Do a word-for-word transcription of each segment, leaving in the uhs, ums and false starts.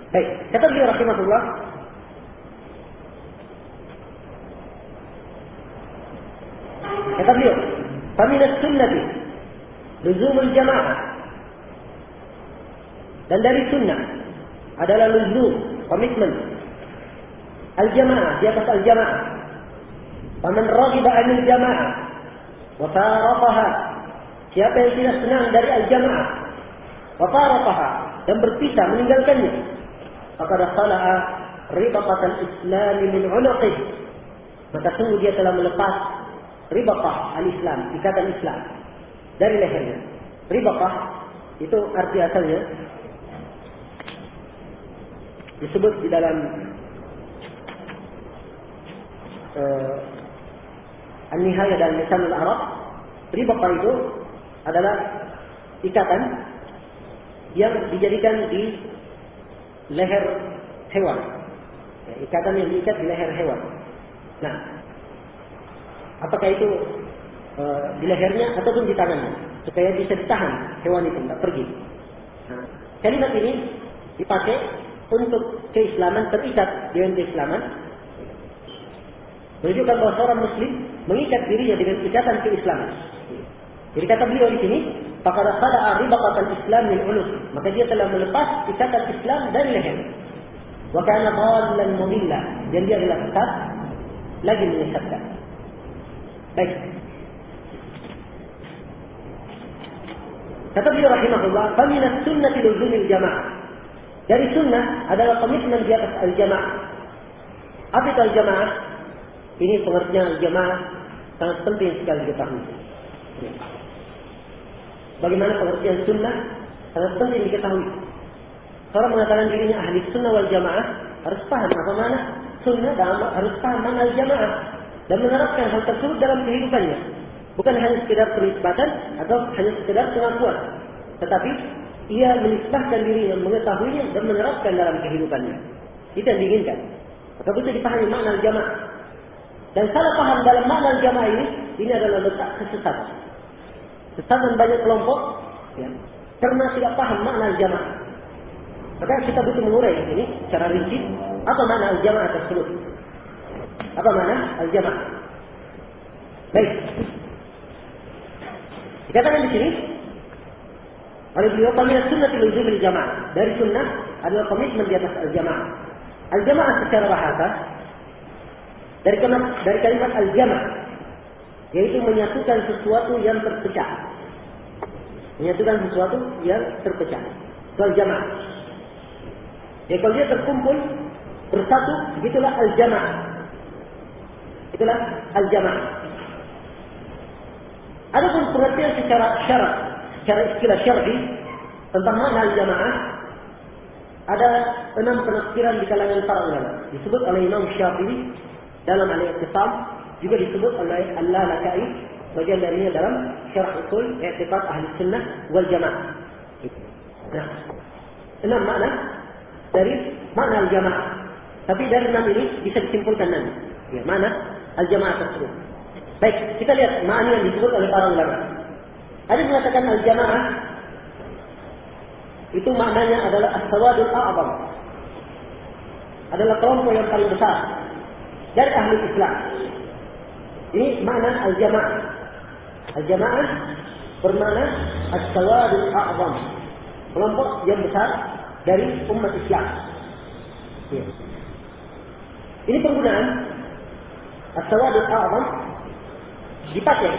Baik, kata beliau rahimahullah, kata beliau, "Famin as-sunnati luzumul jamaah." Dan dari sunnah adalah luzum, komitmen al-jamaah, di atas al-jamaah. Faman raghiba 'anil jamaah wa faraqaha, siapa yang tidak senang dari al-jamaah, wa faraqaha, dan berpisah meninggalkannya, faqad khala'a ribaqatal islam min 'unuqih, maka sungguh dia telah melepas ribaqah al-islam, ikatan Islam dari lehernya. Ribaqah itu arti asalnya disebut di dalam uh, An-Nihayah dan Lisanul Arab. Ribaqah itu adalah ikatan yang dijadikan di leher hewan, ya, ikatan yang diikat di leher hewan. Nah, apakah itu e, di lehernya ataupun di tangannya, supaya bisa ditahan hewan itu tidak pergi. Nah, kalimat ini dipakai untuk keislaman, terikat dengan keislaman, menunjukkan bahwa seorang muslim mengikat dirinya dengan ikatan keislaman. Jadi kata beliau di sini, faqad khala'a ribaqatal islam min 'unuq, maka dia telah melepas ikatan Islam dari leher. Wa kana dhallan mudilla, dan dia adalah sesat lagi menyesatkan. Baik. Kata beliau rahimahullah, fa min as-sunnati luzumil jamaah. Dari sunnah adalah komitmen di atas al-jamaah. Apa itu al-jamaah? Ini pengertian al-jamaah sangat penting sekali diketahui. Bagaimana pengertian sunnah sangat penting diketahui. Seorang mengatakan dirinya ahli sunnah wal jamaah harus paham apa mana sunnah dan harus paham mana al jamaah dan menerapkan hal tersebut dalam kehidupannya. Bukan hanya sekedar penisbatan atau hanya sekedar pengakuan, tetapi ia menisbahkan dirinya, mengetahuinya dan menerapkan dalam kehidupannya. Itu yang diinginkan. Maka betul dipahami makna al jamaah. Dan salah paham dalam makna al jamaah ini, ini adalah letak kesesatan. Kesesatan banyak kelompok, ya, karena tidak paham makna al-jamaah. Maka kita butuh mengurai ini secara rinci apa makna al-jamaah tersebut. Apa makna al-jamaah? Baik. Dikatakan di sini oleh beliau, "Min sunnati luzumil jamaah." Dari sunnah adalah komitmen di atas al-jamaah. Al-jamaah secara bahasa dari kalimat dari kalimat al-jamaah, yaitu menyatukan sesuatu yang terpecah. Menyatukan sesuatu yang terpecah. Itu al-jamaah. Ya, kalau dia terkumpul bersatu, begitulah al-jamaah. Itulah al-jamaah. Adapun pengertian secara syarak, secara istilah syar'i tentang makna al-jamaah, ada enam penafsiran di kalangan para ulama. Disebut oleh Imam Syafi'i dalam Al-I'tisam, juga disebut oleh Al-Lalaka'i, bagian darinya dalam Syarah Usul I'tiqad Ahli Sunnah wal Jamaah. Nah, enam makna dari makna al-jamaah. Tapi dari enam ini bisa disimpulkan nanti, ya, mana al-jamaah tersebut. Baik, kita lihat makna yang disebut oleh para ulama. Ada yang mengatakan al-jamaah itu maknanya adalah as-sawadul a'zam, adalah kelompok yang paling besar dari ahli Islam. Ini makna al-jamaah. Al-jamaah bermakna as-sawadul a'zam, kelompok yang besar dari umat Islam. Ya. Ini penggunaan as-sawadul a'zam dipakai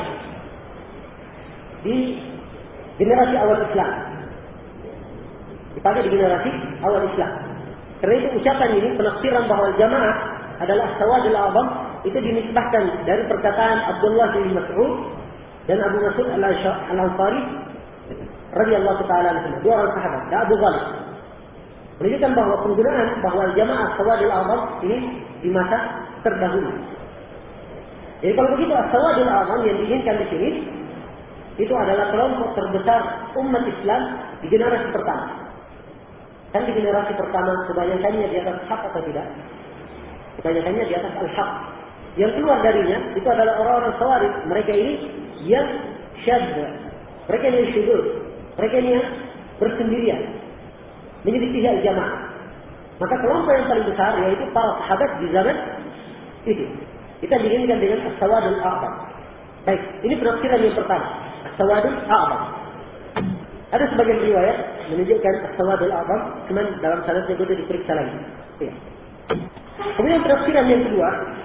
di generasi awal Islam. Dipakai di generasi awal Islam. Karena itu ucapan ini, penafsiran bahwa jamaah adalah as-sawadul a'zam, itu dinisbahkan dari perkataan Abdullah bin Mas'ud dan Abu Mas'ud al-Ansari radhiyallahu taala anhu, dua orang sahabat, dan Abu Ghalib. Menunjukkan bahwa penggunaan bahwa jamaah as-sawadul a'zam ini di masa terdahulu. Jadi kalau begitu as-sawadul a'zam yang diinginkan di sini itu adalah kelompok terbesar umat Islam di generasi pertama. Dan di generasi pertama kebanyakannya di atas hak atau tidak? Kebanyakannya di atas al-haq. Yang keluar darinya itu adalah orang-orang Khawarij. Mereka ini yang syadz, mereka ini yang syudur, mereka ini yang bersendirian, menyelisih al-jamaah. Maka kelompok yang paling besar yaitu para sahabat di zaman itu. Kita diinginkan dengan as-sawadul a'zam. Baik, ini penafsiran yang pertama. As-sawadul a'zam. Ada sebagian riwayat menunjukkan as-sawadul a'zam, cuman dalam sanadnya itu diperiksa lagi. Ya. Kemudian penafsiran yang kedua,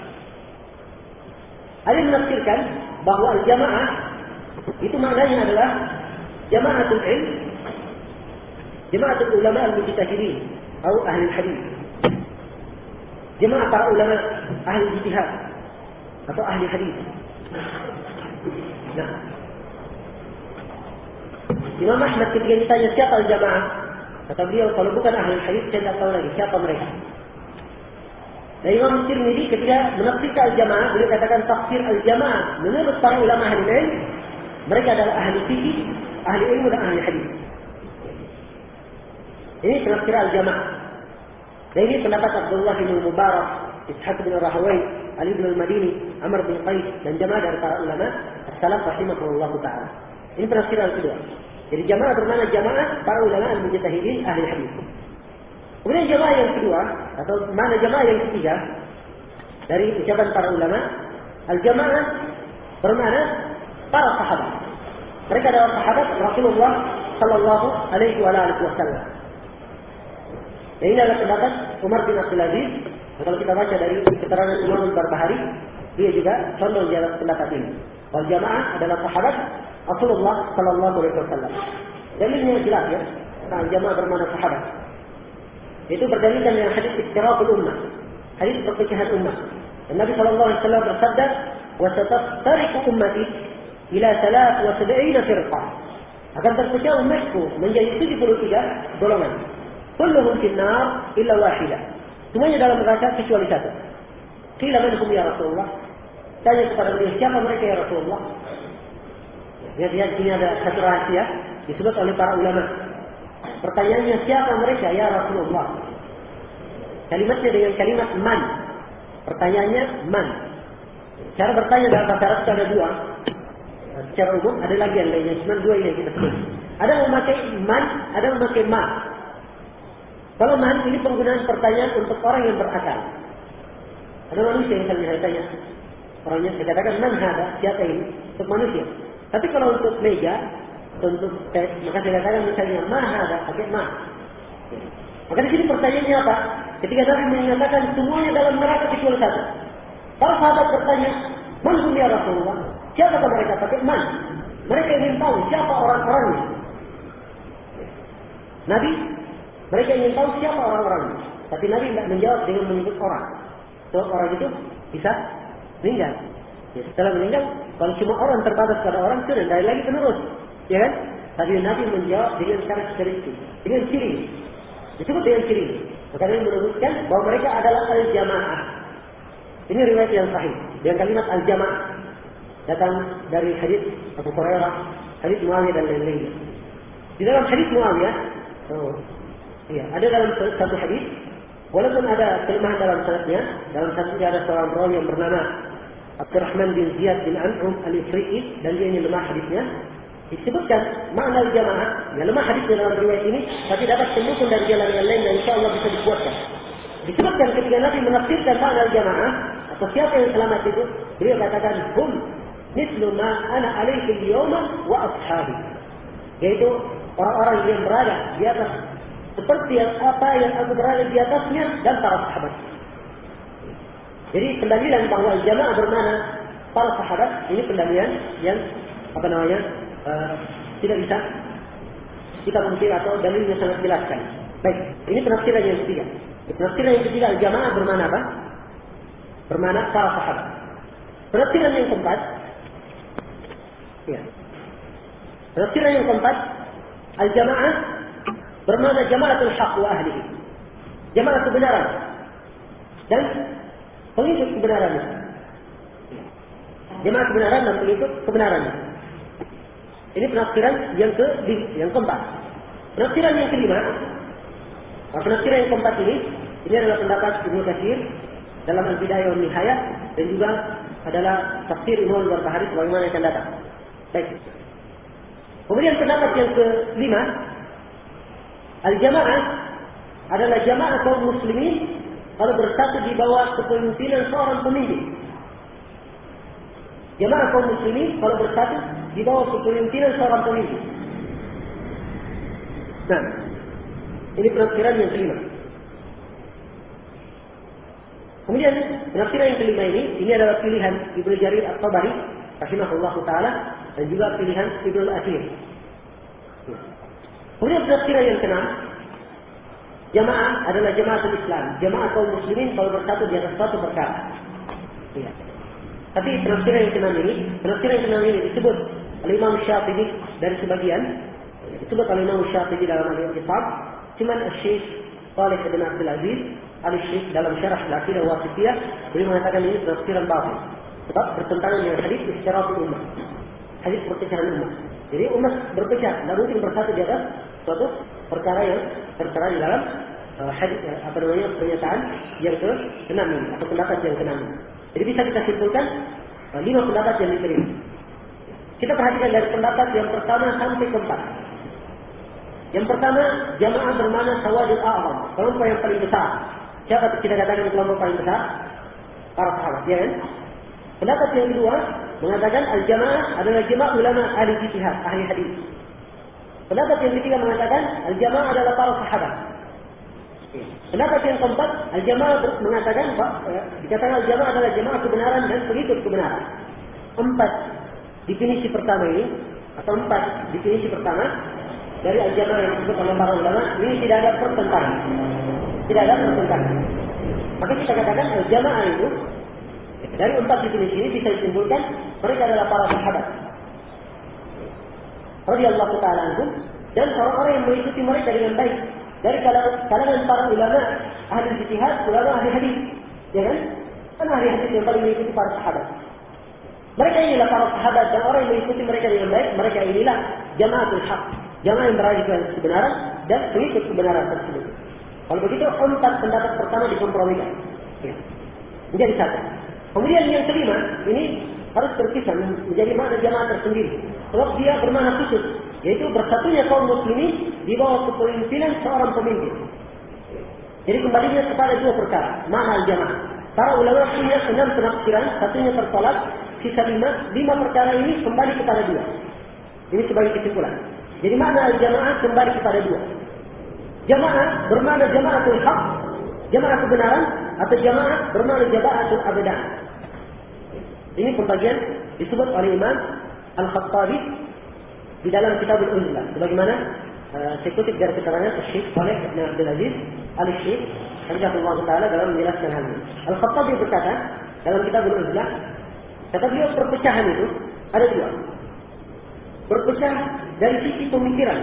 ada yang menafsirkan bahwa al-jamaah itu maknanya adalah jama'atul ilm, jama'atul ulama al-mujtahidin atau ahli hadis. Jemaah para ulama ahli ijtihad atau ahli hadis. Nah, Imam Ahmad ketika ditanya siapa al-jamaah, kata beliau kalau bukan ahli hadis saya tidak tahu lagi siapa mereka. Dan Imam Tirmidzi ketika menafsirkan al-jamaah, beliau katakan tafsir al-jamaah menurut para ulama ahli ilmu, mereka adalah ahli fikih, ahli ilmu dan ahli hadis. Ini penafsir al-jamaah. Dan ini pendapat Abdullah bin Mubarak, Ishaq bin Rahawai, Ali bin Al-Madini, Amr bin Qais dan jamaah dari para ulama as-salaf rahimahullah taala. Ini penafsiran kedua. Jadi jamaah bermakna jamaah para ulama al-mujtahidin ahli hadis. Kemudian jamaah yang kedua atau mana jamaah yang ketiga dari ucapan para ulama, al-jamaah bermakna para sahabat. Mereka adalah sahabat Rasulullah sallallahu alaihi wasallam. Dan ini adalah pendapat Umar bin Abdul Aziz. Kalau kita baca dari keterangan Imam Al-Barbahari, dia juga condong jalan pendapat ini. Wal jamaah adalah sahabat Rasulullah sallallahu alaihi wasallam. Dalilnya jelas ya, tentang jamaah bermakna sahabat. Itu berdalilkan dengan hadis istirabul ummah, hadis perpecahan ummah. Dan Nabi sallallahu alaihi wasallam bersabda, "Wa sataftariqu ummati ila thalath wa sab'ina firqah." Akan terpecah umatku menjadi tujuh puluh tiga golongan. Kulluhum finnar illa wahidah. Semuanya dalam neraka kecuali satu. Qila man hum ya Rasulullah? Tanya kepada beliau, siapa mereka ya Rasulullah? Ya, dia sini ada satu rahasia disebut oleh para ulama. Pertanyaannya siapa mereka ya Rasulullah? Kalimatnya dengan kalimat man. Pertanyaannya man. Cara bertanya dalam bahasa Arab ada dua. Secara umum ada lagi yang lainnya, cuma dua ini yang kita sebut. Ada yang memakai man, ada yang memakai ma. Kalau man ini penggunaan pertanyaan untuk orang yang berakal. Ada manusia yang saya tanya. Orangnya saya katakan man hada, siapa ini? Untuk manusia. Tapi kalau untuk meja, untuk tes, maka saya katakan misalnya ma hada, pakai ma. Maka di sini pertanyaannya apa? Ketika Nabi menyatakan semuanya dalam neraka kecuali satu. Kalau sahabat bertanya, man hum ya Rasulullah? Siapa mereka? Pakai man. Mereka ingin tahu siapa orang-orangnya. Nabi, mereka ingin tahu siapa orang-orangnya. Tapi Nabi tidak menjawab dengan menyebut orang. Sebab orang itu bisa meninggal. Ya, setelah meninggal, kalau cuma orang terbatas pada orang, sudah dari lagi penerus. Ya kan? Tapi Nabi menjawab dengan karakteristik, dengan ciri. Disebut dengan ciri. Maka Nabi menyebutkan bahwa mereka adalah al-jamaah. Ini riwayat yang sahih. Dengan kalimat al-jamaah. Datang dari hadis Abu Hurairah, hadis Muawiyah dan lain-lainnya. Di dalam hadis Muawiyah, oh, iya, ada dalam satu hadis, walaupun ada kelemahan dalam sanadnya, dalam sanadnya ada seorang perawi yang bernama Abdurrahman bin Ziyad bin An'um al-Ifriqi, dan dia ini lemah hadisnya. Disebutkan makna jamaah, ya lemah hadisnya dalam riwayat ini, tapi dapat tembuskan dari jalan yang lain dan insya Allah bisa dikuatkan. Disebutkan ketika Nabi menafsirkan makna jamaah atau siapa yang selamat itu, beliau katakan hum mislu ma ana alaihi al-yawma wa ashabi. Yaitu orang-orang yang berada di atas seperti yang apa yang aku berada di atasnya dan para sahabat. Jadi pendalilan bahwa jamaah bermakna para sahabat ini pendalilan yang apa namanya uh, tidak bisa kita mungkin atau dalilnya sangat jelaskan. Baik, ini penafsiran yang ketiga. Penafsiran yang ketiga jamaah bermakna apa? Bermakna para sahabat. Penafsiran yang keempat, ya. Penafsiran yang keempat, al-jamaah bermakna jamaatul haq wa ahlihi. Jamaah kebenaran dan pengikut kebenarannya. Jamaah kebenaran dan pengikut kebenarannya. Ini penafsiran yang ke yang keempat. Penafsiran yang kelima, penafsiran yang keempat ini, ini adalah pendapat Ibnu Katsir dalam Al-Bidayah wa Nihayah dan juga adalah tafsir Imam Al-Barbahari sebagaimana yang akan datang. Baik. Kemudian pendapat yang kelima, al-jamaah adalah jamaah kaum muslimin kalau bersatu di bawah kepemimpinan seorang pemimpin. Jamaah kaum muslimin kalau bersatu di bawah kepemimpinan seorang pemimpin. Nah, ini penafsiran yang kelima. Kemudian penafsiran yang kelima ini, ini adalah pilihan Ibnu Jarir At-Tabari rahimahullahu taala dan juga pilihan Ibnu Al-Athir. Kemudian penafsiran yang keenam, jamaah adalah jamaah Islam, jamaah kaum muslimin kalau bersatu di atas suatu perkara. Ya. Tapi penafsiran yang keenam ini, penafsiran yang keenam ini disebut oleh Imam Syafi'i dari sebagian, disebut oleh Imam Syafi'i dalam Al-Inqisab, cuman Syekh Shalih bin Abdul Aziz Al-Syekh dalam syarah Al-Aqidah Wasithiyah beliau mengatakan ini penafsiran batil sebab bertentangan dengan hadis istirahat ummah, hadis perpecahan ummah. Jadi umat berpecah, tidak mungkin bersatu di atas suatu perkara yang tertera di dalam uh, hadis uh, apa namanya pernyataan yang keenam ini atau pendapat yang keenam ini. Jadi bisa kita simpulkan uh, lima pendapat yang diterima. Kita perhatikan dari pendapat yang pertama sampai keempat. Yang pertama, jamaah bermakna sawadul a'zam, kelompok yang paling besar. Siapa kita katakan kelompok paling besar? Para sahabat, ya kan? Pendapat yang kedua mengatakan al-jamaah adalah jamaah ulama ahli ijtihad, ahli hadis. Pendapat yang ketiga mengatakan al-jamaah adalah para sahabat. Pendapat yang keempat, al-jamaah mengatakan dikatakan al-jamaah adalah jamaah kebenaran dan pengikut kebenaran. Empat definisi pertama ini atau empat definisi pertama dari al-jamaah yang disebut oleh para ulama ini tidak ada pertentangan. Tidak ada pertentangan. Maka kita katakan al-jamaah itu dari empat definisi ini bisa disimpulkan mereka adalah para sahabat radhiyallahu ta'ala anhum dan orang-orang yang mengikuti mereka dengan baik dari kalangan para ulama ahli ijtihad, ulama ahli hadis, ya kan? Kan ahli hadis yang paling mengikuti para sahabat. Mereka inilah para sahabat dan orang yang mengikuti mereka dengan baik, mereka inilah jamaatul haq, jamaah yang berada di kebenaran dan mengikut kebenaran tersebut. Kalau begitu empat pendapat pertama dikompromikan, ya. Menjadi satu. Kemudian yang kelima, ini harus terpisah menjadi makna jamaah tersendiri. Sebab dia bermakna khusus, yaitu bersatunya kaum muslimin di bawah kepemimpinan seorang pemimpin. Jadi kembalinya kepada dua perkara, makna jamaah. Para ulama punya enam penafsiran, satunya tertolak, sisa lima, lima perkara ini kembali kepada dua. Ini sebagai kesimpulan. Jadi makna jamaah kembali kepada dua. Jamaah bermakna jamaatul haq, jamaah kebenaran, atau jamaah bermakna jamaatul abadan. Ini pembagian disebut oleh Imam Al-Khattabi di dalam kitab Al-Uzlah. Sebagaimana uh, saya kutip dari keterangan Syekh Shalih bin Abdul Aziz Al-Syekh Hafizahullah Ta'ala dalam menjelaskan hal ini. Al-Khattabi berkata dalam kitab Al-Uzlah, kata beliau perpecahan itu ada dua. Berpecah dari sisi pemikiran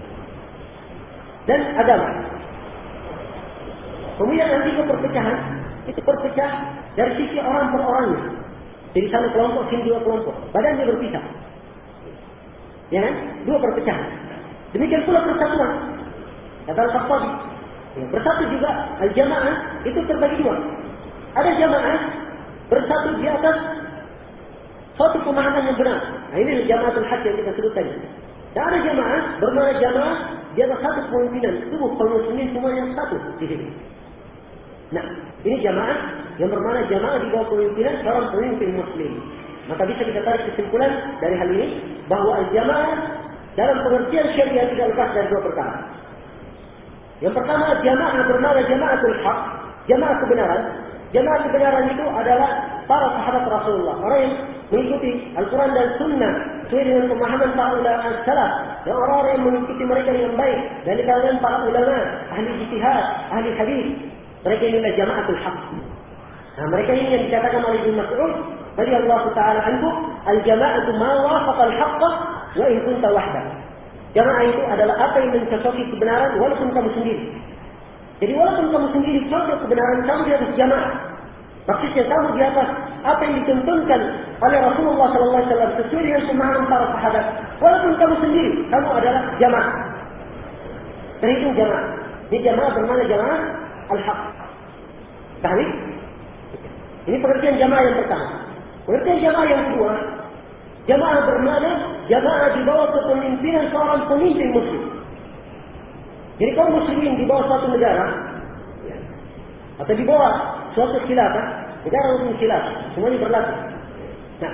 dan agama. Kemudian nanti ke perpecahan itu berpecah dari sisi orang per orangnya. Jadi satu kelompok, sini dua kelompok. Badannya berpisah. Ya kan? Dua perpecahan. Demikian pula persatuan. Kata Al-Khattabi. Ya, bersatu juga al-jamaah itu terbagi dua. Ada jamaah bersatu di atas suatu pemahaman yang benar. Nah, ini jamaatul haq yang kita sebut tadi. Dan ada jamaah bermakna jamaah di atas satu kepemimpinan. Tubuh kaum muslimin semuanya satu di sini. Nah, ini jamaah yang bermakna jamaah di bawah kepemimpinan seorang pemimpin muslim. Maka bisa kita tarik kesimpulan dari hal ini bahwa al-jamaah dalam pengertian syariah tidak lepas dari dua perkara. Yang pertama, jamaah bermakna jamaatul haq, jamaah kebenaran. Jamaah kebenaran itu adalah para sahabat Rasulullah, orang yang mengikuti Al-Quran dan Sunnah sesuai dengan pemahaman para ulama salaf dan orang-orang yang mengikuti mereka dengan baik dari kalangan para ulama ahli ijtihad, ahli hadis. Mereka inilah jamaatul haq. Nah, mereka ini yang dikatakan oleh Ibnu Mas'ud radhiyallahu ta'ala anhu, al-jama'atu ma wafaqa al-haqq wa in kunta wahdak. Jamaah itu adalah apa yang mencocoki kebenaran walaupun kamu sendiri. Jadi walaupun kamu sendiri cocok kebenaran, kamu di atas jamaah. Maksudnya kamu di atas apa yang dituntunkan oleh Rasulullah sallallahu alaihi wasallam sesuai dengan pemahaman para sahabat. Walaupun kamu sendiri, kamu adalah jamaah. Terhitung jamaah. Ini jamaah bermakna jamaah al-haq. Pahami? Ini pengertian jamaah yang pertama. Pengertian jamaah yang kedua, jamaah bermakna jamaah di bawah kepemimpinan seorang pemimpin muslim. Jadi kaum muslimin di bawah suatu negara, ya, atau di bawah suatu khilafah, negara hukum khilafah, semuanya berlaku. Nah,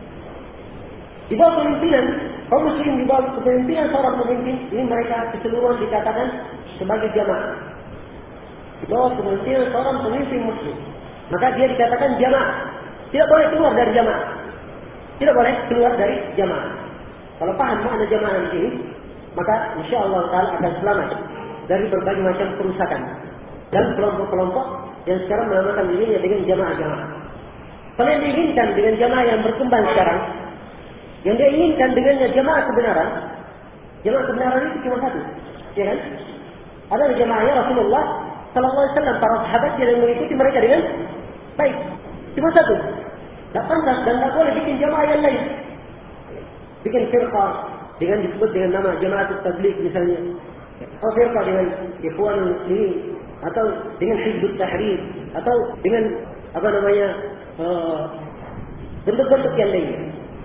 di bawah pemimpinan, kaum muslimin di bawah kepemimpinan seorang pemimpin, ini mereka keseluruhan dikatakan sebagai jamaah. Di bawah kepemimpinan seorang pemimpin muslim, maka dia dikatakan jamaah. Tidak boleh keluar dari jamaah. Tidak boleh keluar dari jamaah. Kalau paham makna jamaah di sini, maka insya Allah Taala akan selamat dari berbagai macam kerusakan dan kelompok-kelompok yang sekarang menamakan dirinya dengan jamaah-jamaah. Kalau yang diinginkan dengan jamaah yang berkembang sekarang, yang dia inginkan dengannya jamaah kebenaran, jamaah kebenaran itu cuma satu, ya kan? Ada jamaahnya Rasulullah Sallallahu Alaihi Wasallam, para sahabat yang mengikuti mereka dengan baik, cuma satu. Tak pantas dan tak boleh bikin jamaah yang lain, bikin firqah dengan disebut dengan nama Jamaah Tabligh misalnya, atau firqah dengan Ikhwanul Muslimin, atau dengan Hizbut Tahrir, atau dengan apa namanya bentuk-bentuk uh, yang lainnya.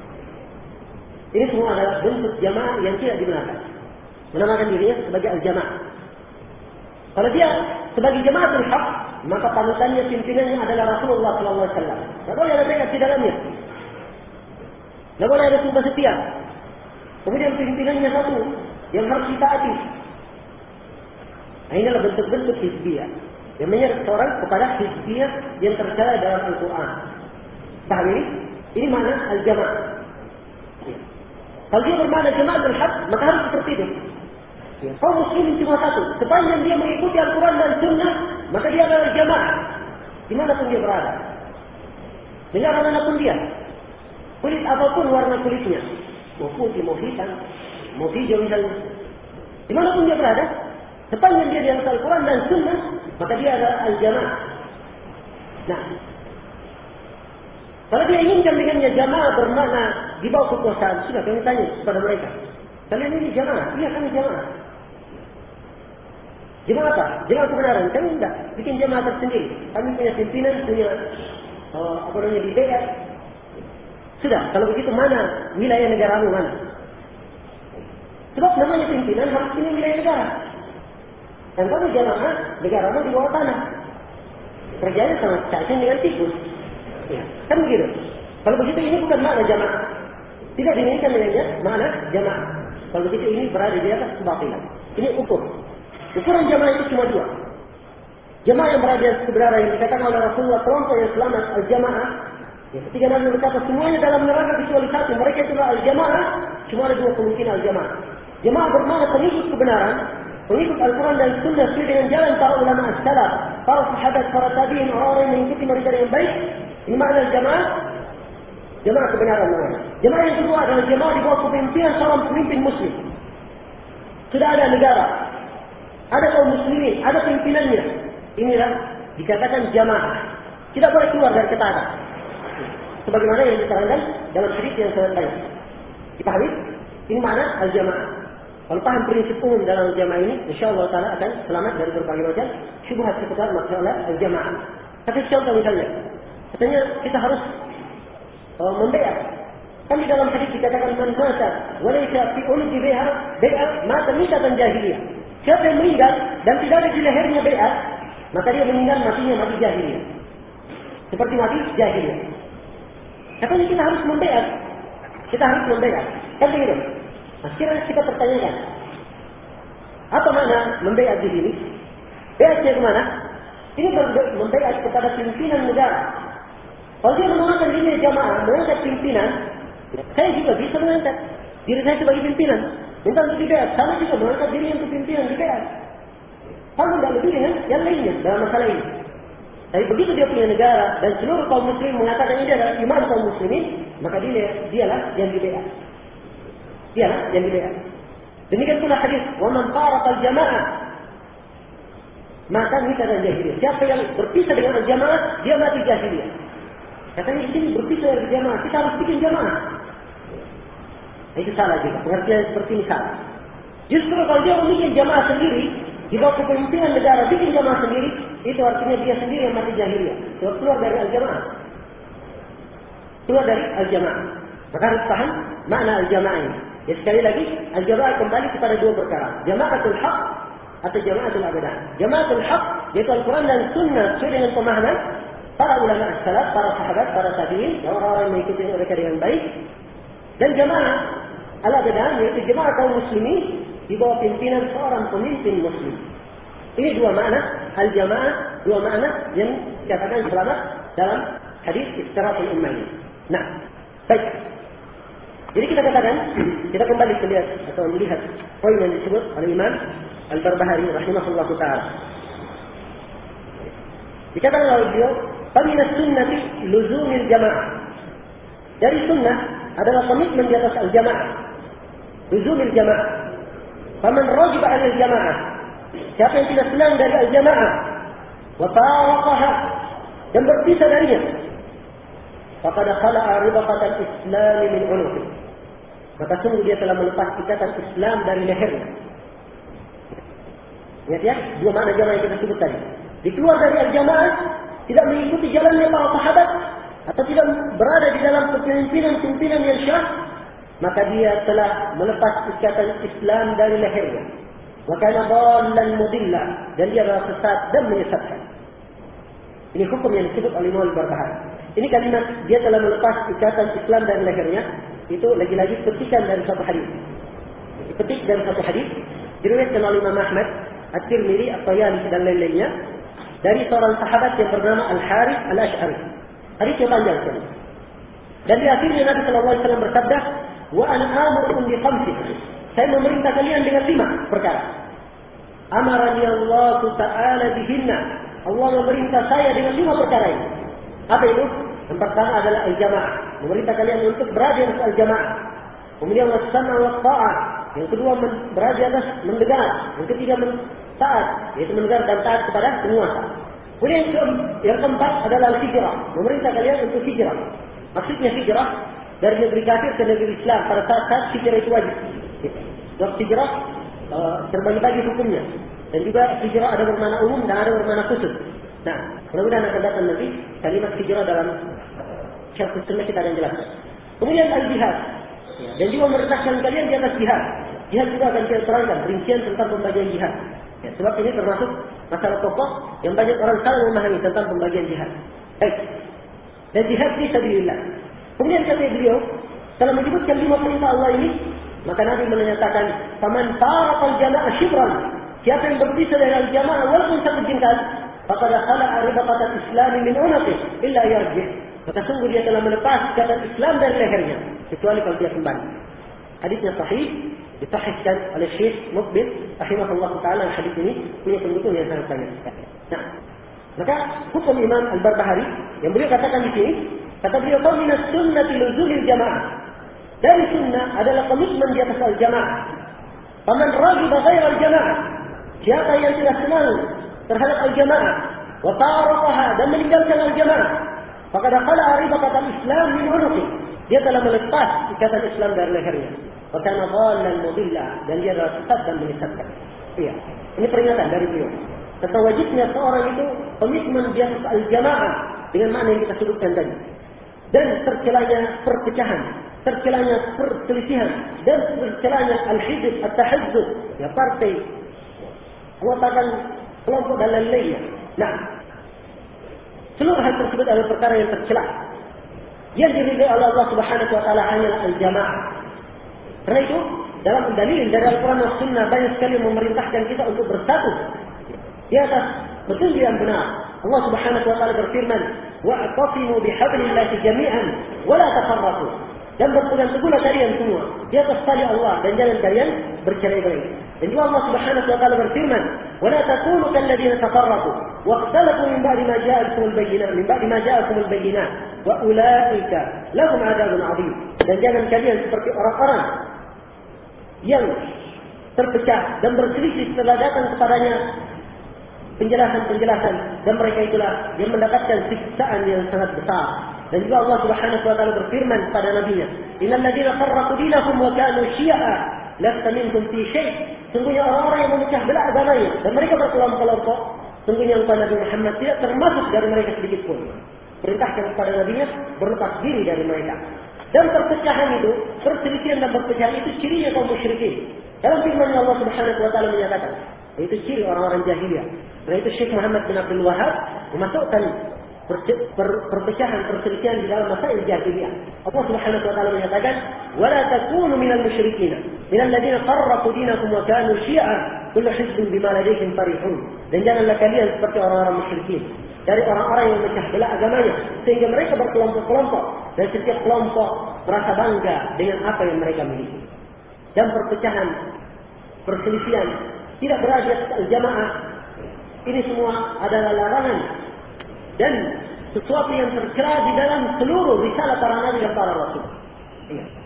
Ini semua adalah bentuk jamaah yang tidak dibenarkan. Menamakan dirinya sebagai al-jamaah. Kalau dia sebagai jamaatul haq, maka panutannya, pimpinannya adalah Rasulullah Sallallahu Alaihi Wasallam. Tidak boleh ada baiat di dalamnya. Tidak boleh ada sumpah setia. Kemudian pimpinannya satu yang harus ditaati. Nah, inilah bentuk-bentuk hizbiyah yang menyeret orang kepada hizbiyah yang tercela dalam Al-Quran. Paham ini? Ini makna al-jamaah. Ya. Kalau dia bermakna jamaatul haq, maka harus seperti itu. Ya. Kaum muslimin cuma satu. Sepanjang dia mengikuti Al-Quran dan Sunnah, maka dia adalah jamaah. Dimanapun dia berada. Negara manapun dia. Kulit apapun warna kulitnya. Mau putih, mau hitam, mau hijau misalnya. Dimanapun dia berada, sepanjang dia di atas Al-Quran dan Sunnah, maka dia adalah al-jamaah. Nah, kalau dia inginkan dengannya jamaah bermakna di bawah kekuasaan, sudah kami tanya kepada mereka. Kalian ini jamaah? Iya, kami jamaah. Jamaah apa? Jamaah kebenaran. Kami tidak bikin jamaah tersendiri. Kami punya pimpinan, punya uh, apa namanya di baiat. Sudah, kalau begitu mana wilayah negaramu mana? Sebab namanya pimpinan harus punya wilayah negara. Dan kalau jamaah negaramu di bawah tanah, kerjanya sangat cacing dengan tikus. Ya, kan begitu. Kalau begitu ini bukan makna jamaah. Tidak diinginkan dengannya makna jamaah. Kalau begitu ini berada di atas kebatilan. Ini ukur. Ukuran jamaah itu cuma dua. Jamaah yang berada di atas kebenaran yang dikatakan oleh Rasulullah, kelompok yang selamat al-jamaah. Ya, ketika Nabi berkata semuanya dalam neraka kecuali satu, mereka itulah al-jamaah. Cuma ada dua kemungkinan al-jamaah. Jamaah bermakna pengikut kebenaran, pengikut Al-Quran dan Sunnah sesuai dengan jalan para ulama as-salaf, para sahabat, para tabi'in, orang-orang yang mengikuti mereka dengan baik. Ini makna al-jamaah. Jamaah kebenaran namanya. Jamaah yang kedua adalah jamaah di bawah kepemimpinan seorang pemimpin muslim. Sudah ada negara, ada kaum muslimin, ada pimpinannya. Inilah dikatakan jamaah. Tidak boleh keluar dari ketaatan. Sebagaimana yang diterangkan dalam hadis yang sangat baik. Dipahami? Ini makna al-jamaah. Kalau paham prinsip umum dalam jamaah ini, insyaallah taala akan selamat dari berbagai macam syubhat seputar masalah al-jamaah. Tapi contoh misalnya, katanya kita harus uh, membaiat. Kan di dalam hadis dikatakan man mata walaysa fi ulqi biha bai'at mata mitatan jahiliyah. Siapa yang meninggal dan tidak ada di lehernya bai'at, maka dia meninggal matinya mati jahiliyah. Seperti mati jahiliyah. Katanya kita harus membaiat. Kita harus membaiat. Kan begitu? Nah, sekiranya kita pertanyakan, apa makna membaiat di sini? Baiatnya kemana? Ini membaiat kepada pimpinan negara. Kalau dia mengangkat diri jamaah, mengangkat pimpinan, saya juga bisa mengangkat diri saya sebagai pimpinan. Minta untuk dibaiat. Sama juga mengangkat diri untuk pimpinan dibaiat. Kalau tidak lebih dengan yang lainnya dalam masalah ini. Tapi begitu dia punya negara dan seluruh kaum muslim mengatakan ini adalah imam kaum muslimin, maka dia dialah yang dibaiat. Dialah yang dibaiat. Demikian pula hadis, "Wa man faraqal jamaah maka kita dan jahiliyah." Siapa yang berpisah dengan jamaah, dia mati jahiliyah. Katanya ini berpisah dari jamaah, kita harus bikin jamaah. Itu salah juga. Pengertian seperti ini salah. Justru kalau dia membuat jamaah sendiri, di bawah kepemimpinan negara bikin jamaah sendiri, itu artinya dia sendiri yang mati jahiliyah. Sebab keluar dari al-jamaah. Keluar dari al-jamaah. Maka harus paham makna al-jamaah ini. Ya sekali lagi, al-jamaah kembali kepada dua perkara. Jamaatul haq atau jamaatul abadah. Jamaatul haq yaitu Al-Quran dan Sunnah sesuai dengan pemahaman para ulama salaf, para sahabat, para tabi'in, orang-orang yang mengikuti mereka dengan baik. Dan jamaah al-abadah yaitu jamaah kaum muslimin di bawah pimpinan seorang pemimpin muslim. Ini dua makna al-jamaah, dua makna yang dikatakan selamat dalam hadis Iftiraqul Ummah ini. Nah, baik. Jadi kita katakan, kita kembali melihat atau melihat poin yang disebut oleh Imam Al-Barbahari rahimahullahu taala. Dikatakan oleh beliau, "Faminat sunnati luzumil jamaah." Dari sunnah adalah komitmen di atas al-jamaah. Luzumil jamaah. Faman rajiba 'ala al-jamaah. Siapa yang tidak senang dari al-jamaah, wa faraqaha, dan berpisah darinya, faqad khala'a ribaqatal Islam min 'unuqi. Maka sungguh dia telah melepas ikatan Islam dari lehernya. Ingat ya, dua makna jamaah yang kita sebut tadi. Dikeluar dari al-jamaah, tidak mengikuti jalannya para sahabat, atau tidak berada di dalam kepemimpinan-pimpinan yang syah, maka dia telah melepas ikatan Islam dari lehernya. Wa kana dhallan mudilla, dan dia adalah sesat dan menyesatkan. Ini hukum yang disebut oleh Imam Al-Barbahari. Ini kalimat dia telah melepas ikatan Islam dari lehernya, itu lagi-lagi petikan dari satu hadis. Petik dari satu hadis diriwayatkan oleh Imam Ahmad, At-Tirmidzi, At-Tayalisi dan lain-lainnya dari seorang sahabat yang bernama Al-Harith Al-Ash'ari. Hadisnya panjang sekali. Dan di akhirnya Nabi sallallahu alaihi wasallam bersabda, "Wa ana amurukum bi khamsin." Saya memerintah kalian dengan lima perkara. Amarani Allah Ta'ala bihinna. Allah memerintah saya dengan lima perkara ini. Apa itu? Yang pertama adalah al-jamaah. Memerintah kalian untuk berada di atas al-jamaah. Kemudian was-sam'a wat-tha'ah. Yang kedua berada di atas mendengar. Yang ketiga taat, yaitu mendengar dan taat kepada penguasa. Kemudian yang keempat adalah al-hijrah. Memerintah kalian untuk hijrah. Maksudnya hijrah dari negeri kafir ke negeri Islam pada saat-saat hijrah itu wajib. Sebab hijrah uh, terbagi-bagi hukumnya. Dan juga hijrah ada bermakna umum dan ada bermakna khusus. Nah, mudah-mudahan akan datang nanti kalimat hijrah dalam syarh sunnah kita akan jelaskan. Kemudian al-jihad. Ya, dan juga memerintahkan kalian di atas jihad. Jihad juga akan kita terangkan rincian tentang pembagian jihad. Ya, sebab ini termasuk masalah pokok yang banyak orang salah memahami tentang pembagian jihad. Baik. Dan jihad fi sabilillah. Kemudian kata beliau, setelah menyebutkan lima perintah Allah ini, maka Nabi menyatakan, "Faman faraqal jama'a shibran." Siapa yang berpisah dari al-jamaah walaupun satu jengkal, faqad khala'a ribaqatal Islam min 'unuqi illa yarji'. Maka sungguh dia telah melepas ikatan Islam dari lehernya, kecuali kalau dia kembali. Hadisnya sahih, disahihkan oleh Syekh Muqbil rahimahullah taala. Hadis ini punya pendukung yang sangat banyak. Nah, maka hukum Imam Al-Barbahari yang beliau katakan di sini, kata beliau, "Minas sunnati luzumil jamaah." Dari sunnah adalah komitmen di atas al-jamaah. Faman raghiba ghairal jamaah, siapa yang tidak senang terhadap al-jamaah, wa tarakaha, dan meninggalkan al-jamaah, faqad khala'a ribaqatal Islam min 'unuqi. Dia telah melepas ikatan Islam dari lehernya. Wa kana dhallan mudilla, dan dia adalah sesat dan menyesatkan. Iya, ini peringatan dari beliau. Tentang wajibnya seorang itu komitmen di atas al-jamaah dengan makna yang kita sebutkan tadi. Dan tercelanya perpecahan, tercelanya perselisihan, dan tercelanya al-hizb, at-tahazzub, ya partai, mengatakan kelompok dan lain-lainnya. Nah, seluruh hal tersebut adalah perkara yang tercela. Yang diridai oleh Allah Subhanahu wa taala hanyalah al-jamaah. Karena itu, dalam dalil dari Al-Quran dan Sunnah banyak sekali memerintahkan kita untuk bersatu di atas petunjuk yang benar. Allah Subhanahu wa taala berfirman, "Wa'tasimu bihablillahi jami'an wa la tafarraqu." Dan berpegang teguhlah kalian semua di atas tali Allah dan jangan kalian bercerai-berai. Dan juga Allah Subhanahu wa taala berfirman, "Wa la takunu kalladzina tafarraqu wa ikhtalafu min ba'di ma ja'akumul bayyinat min ba'di ma ja'akumul bayyinat wa ulaika lahum 'adzabun 'adzim." Dan jangan kalian seperti orang-orang yang terpecah dan berselisih setelah datang kepadanya penjelasan-penjelasan, dan mereka itulah yang mendapatkan siksaan yang sangat besar. Dan juga Allah Subhanahu wa taala berfirman kepada nabinya, "Innal ladzina farraqu dinahum wa kanu syi'a lasta minhum fi syai'." Sungguhnya orang-orang yang memecah belah agamanya dan mereka berkelompok-kelompok, sungguhnya engkau Nabi Muhammad tidak termasuk dari mereka sedikit pun. Perintahkan kepada nabinya berlepas diri dari mereka. Dan perpecahan itu, perselisihan dan perpecahan itu cirinya kaum musyrikin. Dalam firman Allah Subhanahu wa taala menyatakan, Itu ciri orang-orang jahiliyah. Karena itu Syekh Muhammad bin Abdul Wahab memasukkan perpecahan, perselisihan di dalam masail jahiliyah. Allah Subhanahu wa taala menyatakan, "Wa la takunu minal musyrikin, minal ladzina farraqu dinakum wa kanu syi'a, kullu hizbin bima ladaihim farihun." Dan janganlah kalian seperti orang-orang musyrikin, dari orang-orang yang memecah belah agamanya sehingga mereka berkelompok-kelompok dan setiap kelompok merasa bangga dengan apa yang mereka miliki. Dan perpecahan, perselisihan tidak berada di atas al-jamaah. Ini semua adalah larangan dan sesuatu yang tercela di dalam seluruh risalah para nabi dan para rasul. Iya.